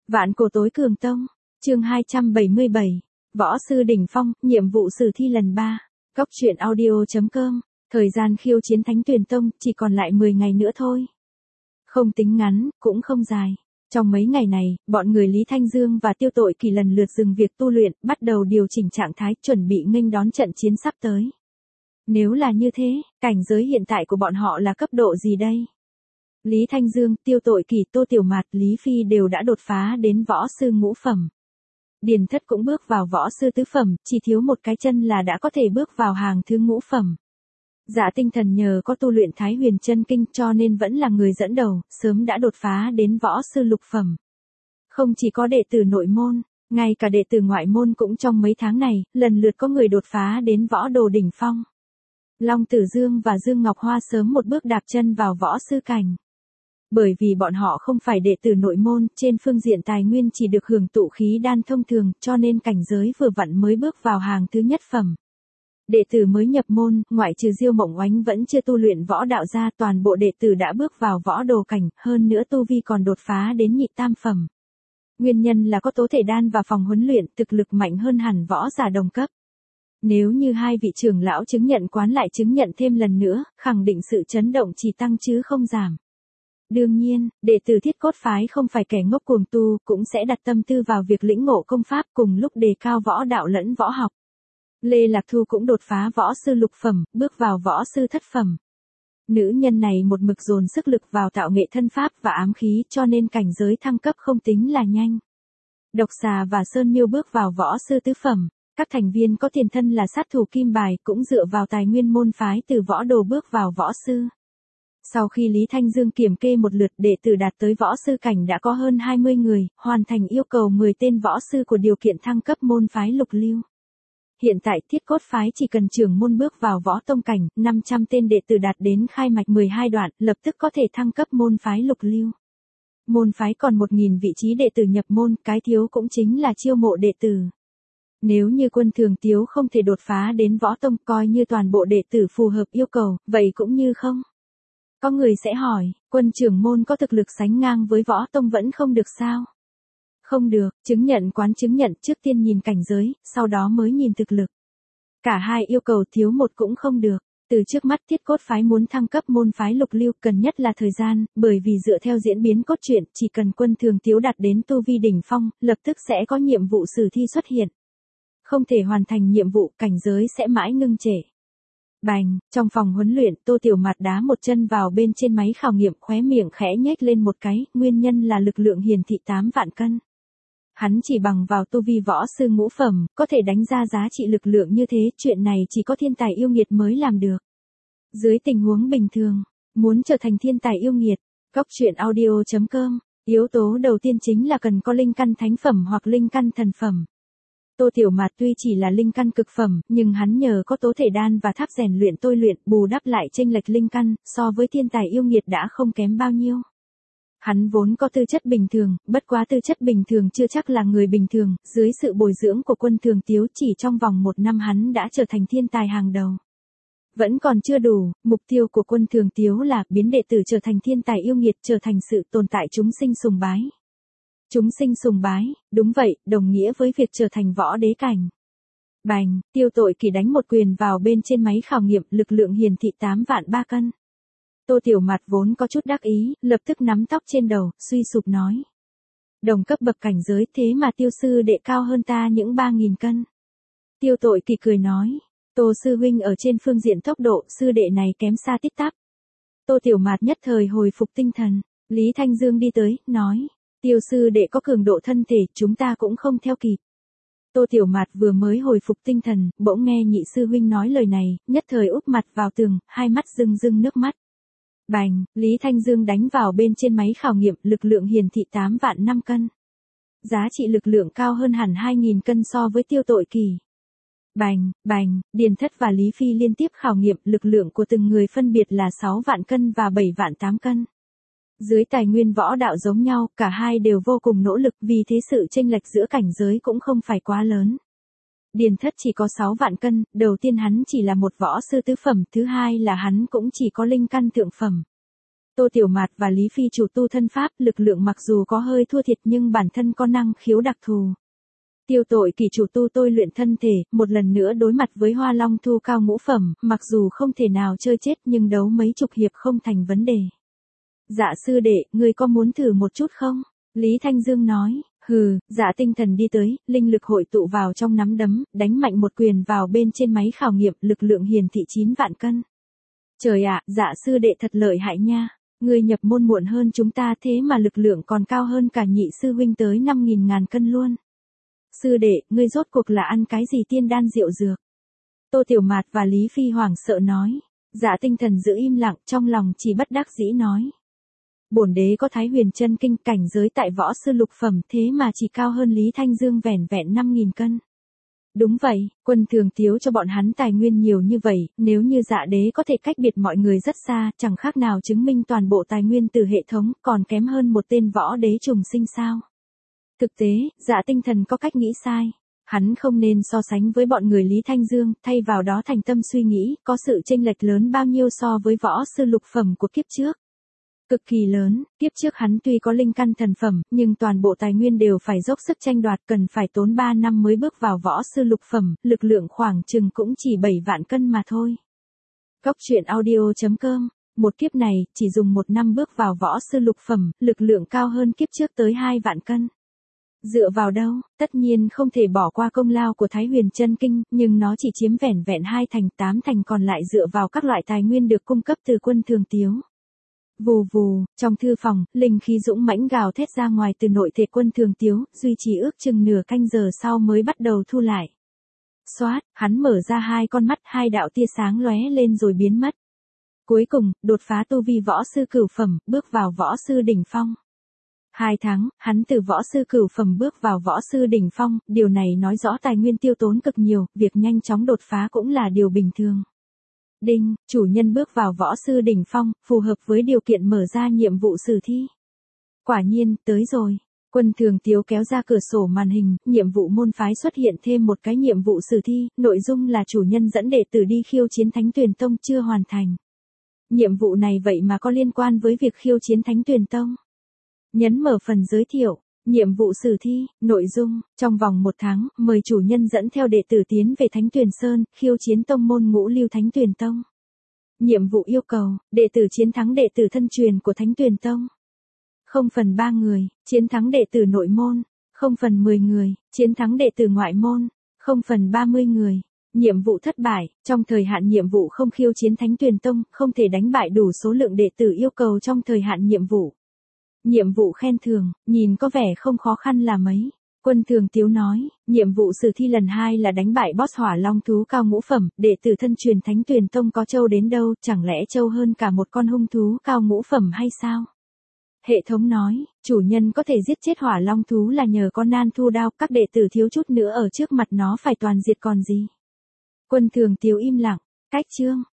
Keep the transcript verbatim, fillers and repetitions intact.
Vạn cổ tối cường tông, chương hai trăm bảy mươi bảy, Võ sư đỉnh phong, nhiệm vụ sử thi lần ba. Cốc truyện audio chấm com, thời gian khiêu chiến Thánh Tuyền Tông chỉ còn lại mười ngày nữa thôi. Không tính ngắn, cũng không dài. Trong mấy ngày này, bọn người Lý Thanh Dương và Tiêu Tội Kỳ lần lượt dừng việc tu luyện, bắt đầu điều chỉnh trạng thái, chuẩn bị nghênh đón trận chiến sắp tới. Nếu là như thế, cảnh giới hiện tại của bọn họ là cấp độ gì đây? Lý Thanh Dương, Tiêu Tội Kỳ, Tô Tiểu Mạt, Lý Phi đều đã đột phá đến võ sư ngũ phẩm. Điền Thất cũng bước vào võ sư tứ phẩm, chỉ thiếu một cái chân là đã có thể bước vào hàng thứ ngũ phẩm. Dạ Tinh Thần nhờ có tu luyện Thái Huyền Chân Kinh cho nên vẫn là người dẫn đầu, sớm đã đột phá đến võ sư lục phẩm. Không chỉ có đệ tử nội môn, ngay cả đệ tử ngoại môn cũng trong mấy tháng này, lần lượt có người đột phá đến võ đồ đỉnh phong. Long Tử Dương và Dương Ngọc Hoa sớm một bước đạp chân vào võ sư cảnh. Bởi vì bọn họ không phải đệ tử nội môn, trên phương diện tài nguyên chỉ được hưởng tụ khí đan thông thường, cho nên cảnh giới vừa vặn mới bước vào hàng thứ nhất phẩm. Đệ tử mới nhập môn, ngoại trừ Diêu Mộng Oánh vẫn chưa tu luyện võ đạo ra, toàn bộ đệ tử đã bước vào võ đồ cảnh, hơn nữa tu vi còn đột phá đến nhị tam phẩm. Nguyên nhân là có tố thể đan và phòng huấn luyện, thực lực mạnh hơn hẳn võ giả đồng cấp. Nếu như hai vị trưởng lão chứng nhận quán lại chứng nhận thêm lần nữa, khẳng định sự chấn động chỉ tăng chứ không giảm. Đương nhiên, đệ tử Thiết Cốt phái không phải kẻ ngốc cuồng tu, cũng sẽ đặt tâm tư vào việc lĩnh ngộ công pháp cùng lúc đề cao võ đạo lẫn võ học. Lê Lạc Thu cũng đột phá võ sư lục phẩm, bước vào võ sư thất phẩm. Nữ nhân này một mực dồn sức lực vào tạo nghệ thân pháp và ám khí cho nên cảnh giới thăng cấp không tính là nhanh. Độc Xà và Sơn Miêu bước vào võ sư tứ phẩm. Các thành viên có tiền thân là sát thủ kim bài cũng dựa vào tài nguyên môn phái từ võ đồ bước vào võ sư. Sau khi Lý Thanh Dương kiểm kê một lượt, đệ tử đạt tới võ sư cảnh đã có hơn hai mươi người, hoàn thành yêu cầu mười tên võ sư của điều kiện thăng cấp môn phái lục lưu. Hiện tại Thiết Cốt phái chỉ cần trưởng môn bước vào võ tông cảnh, năm trăm tên đệ tử đạt đến khai mạch mười hai đoạn, lập tức có thể thăng cấp môn phái lục lưu. Môn phái còn một nghìn vị trí đệ tử nhập môn, cái thiếu cũng chính là chiêu mộ đệ tử. Nếu như Quân Thường Tiếu không thể đột phá đến võ tông, coi như toàn bộ đệ tử phù hợp yêu cầu, vậy cũng như không. Có người sẽ hỏi, Quân trưởng môn có thực lực sánh ngang với võ tông vẫn không được sao? Không được, chứng nhận quán chứng nhận, trước tiên nhìn cảnh giới, sau đó mới nhìn thực lực. Cả hai yêu cầu thiếu một cũng không được. Từ trước mắt Thiết Cốt phái muốn thăng cấp môn phái lục lưu cần nhất là thời gian, bởi vì dựa theo diễn biến cốt truyện, chỉ cần Quân Thường Tiếu đạt đến tu vi đỉnh phong, lập tức sẽ có nhiệm vụ sử thi xuất hiện. Không thể hoàn thành nhiệm vụ, cảnh giới sẽ mãi ngưng trệ. Bành, trong phòng huấn luyện, Tô Tiểu Mạt đá một chân vào bên trên máy khảo nghiệm, khóe miệng khẽ nhếch lên một cái, nguyên nhân là lực lượng hiển thị tám vạn cân. Hắn chỉ bằng vào tu vi võ sư ngũ phẩm, có thể đánh ra giá trị lực lượng như thế, chuyện này chỉ có thiên tài yêu nghiệt mới làm được. Dưới tình huống bình thường, muốn trở thành thiên tài yêu nghiệt, cốc truyện audio chấm com, yếu tố đầu tiên chính là cần có linh căn thánh phẩm hoặc linh căn thần phẩm. Tô Tiểu Mạt tuy chỉ là linh căn cực phẩm, nhưng hắn nhờ có tố thể đan và tháp rèn luyện tôi luyện, bù đắp lại chênh lệch linh căn, so với thiên tài yêu nghiệt đã không kém bao nhiêu. Hắn vốn có tư chất bình thường, bất quá tư chất bình thường chưa chắc là người bình thường, dưới sự bồi dưỡng của Quân Thường Tiếu chỉ trong vòng một năm hắn đã trở thành thiên tài hàng đầu. Vẫn còn chưa đủ, mục tiêu của Quân Thường Tiếu là biến đệ tử trở thành thiên tài yêu nghiệt, trở thành sự tồn tại chúng sinh sùng bái. Chúng sinh sùng bái, đúng vậy, đồng nghĩa với việc trở thành võ đế cảnh. Bành, Tiêu Tội Kỳ đánh một quyền vào bên trên máy khảo nghiệm, lực lượng hiển thị tám vạn ba cân. Tô Tiểu Mạt vốn có chút đắc ý, lập tức nắm tóc trên đầu, suy sụp nói. Đồng cấp bậc cảnh giới thế mà Tiêu sư đệ cao hơn ta những ba nghìn cân. Tiêu Tội Kỳ cười nói, Tô sư huynh ở trên phương diện tốc độ, sư đệ này kém xa tít tắp. Tô Tiểu Mạt nhất thời hồi phục tinh thần, Lý Thanh Dương đi tới, nói. Tiêu sư đệ có cường độ thân thể, chúng ta cũng không theo kịp. Tô Tiểu Mạt vừa mới hồi phục tinh thần, bỗng nghe nhị sư huynh nói lời này, nhất thời úp mặt vào tường, hai mắt rưng rưng nước mắt. Bành, Lý Thanh Dương đánh vào bên trên máy khảo nghiệm, lực lượng hiển thị tám vạn năm cân. Giá trị lực lượng cao hơn hẳn hai nghìn cân so với Tiêu Tội Kỳ. Bành, bành, Điền Thất và Lý Phi liên tiếp khảo nghiệm, lực lượng của từng người phân biệt là sáu vạn cân và bảy vạn tám cân. Dưới tài nguyên võ đạo giống nhau, cả hai đều vô cùng nỗ lực, vì thế sự chênh lệch giữa cảnh giới cũng không phải quá lớn. Điền Thất chỉ có sáu vạn cân, đầu tiên hắn chỉ là một võ sư tứ phẩm, thứ hai là hắn cũng chỉ có linh căn thượng phẩm. Tô Tiểu Mạt và Lý Phi chủ tu thân pháp, lực lượng mặc dù có hơi thua thiệt nhưng bản thân có năng khiếu đặc thù. Tiêu Tội Kỳ chủ tu tôi luyện thân thể, một lần nữa đối mặt với Hoa Long Thu cao ngũ phẩm, mặc dù không thể nào chơi chết nhưng đấu mấy chục hiệp không thành vấn đề. Dạ sư đệ, ngươi có muốn thử một chút không? Lý Thanh Dương nói, hừ, Dạ Tinh Thần đi tới, linh lực hội tụ vào trong nắm đấm, đánh mạnh một quyền vào bên trên máy khảo nghiệm, lực lượng hiển thị chín vạn cân. Trời ạ, Dạ sư đệ thật lợi hại nha. Ngươi nhập môn muộn hơn chúng ta thế mà lực lượng còn cao hơn cả nhị sư huynh tới năm nghìn ngàn cân luôn. Sư đệ, ngươi rốt cuộc là ăn cái gì tiên đan rượu dược? Tô Tiểu Mạt và Lý Phi hoảng sợ nói. Dạ Tinh Thần giữ im lặng, trong lòng chỉ bất đắc dĩ nói. Bổn đế có Thái Huyền Chân Kinh, cảnh giới tại võ sư lục phẩm, thế mà chỉ cao hơn Lý Thanh Dương vẻn vẹn năm nghìn cân. Đúng vậy, Quân Thường Tiếu cho bọn hắn tài nguyên nhiều như vậy, nếu như Dạ đế có thể cách biệt mọi người rất xa, chẳng khác nào chứng minh toàn bộ tài nguyên từ hệ thống, còn kém hơn một tên võ đế trùng sinh sao. Thực tế, Dạ Tinh Thần có cách nghĩ sai. Hắn không nên so sánh với bọn người Lý Thanh Dương, thay vào đó thành tâm suy nghĩ, có sự chênh lệch lớn bao nhiêu so với võ sư lục phẩm của kiếp trước. Cực kỳ lớn, kiếp trước hắn tuy có linh căn thần phẩm, nhưng toàn bộ tài nguyên đều phải dốc sức tranh đoạt, cần phải tốn ba năm mới bước vào võ sư lục phẩm, lực lượng khoảng chừng cũng chỉ bảy vạn cân mà thôi. Góc truyện audio chấm com, một kiếp này, chỉ dùng một năm bước vào võ sư lục phẩm, lực lượng cao hơn kiếp trước tới hai vạn cân. Dựa vào đâu, tất nhiên không thể bỏ qua công lao của Thái Huyền Chân Kinh, nhưng nó chỉ chiếm vẻn vẹn hai thành tám thành còn lại dựa vào các loại tài nguyên được cung cấp từ Quân Thường Tiếu. Vù vù, trong thư phòng, linh khí dũng mãnh gào thét ra ngoài từ nội thể Quân Thường Tiếu, duy trì ước chừng nửa canh giờ sau mới bắt đầu thu lại. Xoát, hắn mở ra hai con mắt, hai đạo tia sáng lóe lên rồi biến mất. Cuối cùng, đột phá tu vi võ sư cửu phẩm, bước vào võ sư đỉnh phong. Hai tháng, hắn từ võ sư cửu phẩm bước vào võ sư đỉnh phong, điều này nói rõ tài nguyên tiêu tốn cực nhiều, việc nhanh chóng đột phá cũng là điều bình thường. Đinh, chủ nhân bước vào võ sư đỉnh phong, phù hợp với điều kiện mở ra nhiệm vụ sử thi. Quả nhiên, tới rồi. Quân Thường Tiếu kéo ra cửa sổ màn hình, nhiệm vụ môn phái xuất hiện thêm một cái nhiệm vụ sử thi, nội dung là chủ nhân dẫn đệ tử đi khiêu chiến Thánh Tuyền Tông chưa hoàn thành. Nhiệm vụ này vậy mà có liên quan với việc khiêu chiến Thánh Tuyền Tông. Nhấn mở phần giới thiệu, nhiệm vụ sử thi, nội dung, trong vòng một tháng, mời chủ nhân dẫn theo đệ tử tiến về Thánh Tuyền Sơn, khiêu chiến tông môn ngũ lưu Thánh Tuyền Tông. Nhiệm vụ yêu cầu, đệ tử chiến thắng đệ tử thân truyền của Thánh Tuyền Tông. Không phần ba người, chiến thắng đệ tử nội môn. Không phần mười người, chiến thắng đệ tử ngoại môn. Không phần ba mươi người. Nhiệm vụ thất bại, trong thời hạn nhiệm vụ không khiêu chiến Thánh Tuyền Tông, không thể đánh bại đủ số lượng đệ tử yêu cầu trong thời hạn nhiệm vụ. Nhiệm vụ khen thưởng, nhìn có vẻ không khó khăn là mấy. Quân Thường Tiếu nói, nhiệm vụ sử thi lần hai là đánh bại boss hỏa long thú cao ngũ phẩm, đệ tử thân truyền Thánh Tuyền Tông có trâu đến đâu, chẳng lẽ trâu hơn cả một con hung thú cao ngũ phẩm hay sao? Hệ thống nói, chủ nhân có thể giết chết hỏa long thú là nhờ con nan thu đao, các đệ tử thiếu chút nữa ở trước mặt nó phải toàn diệt còn gì. Quân Thường Tiếu im lặng, cách chương,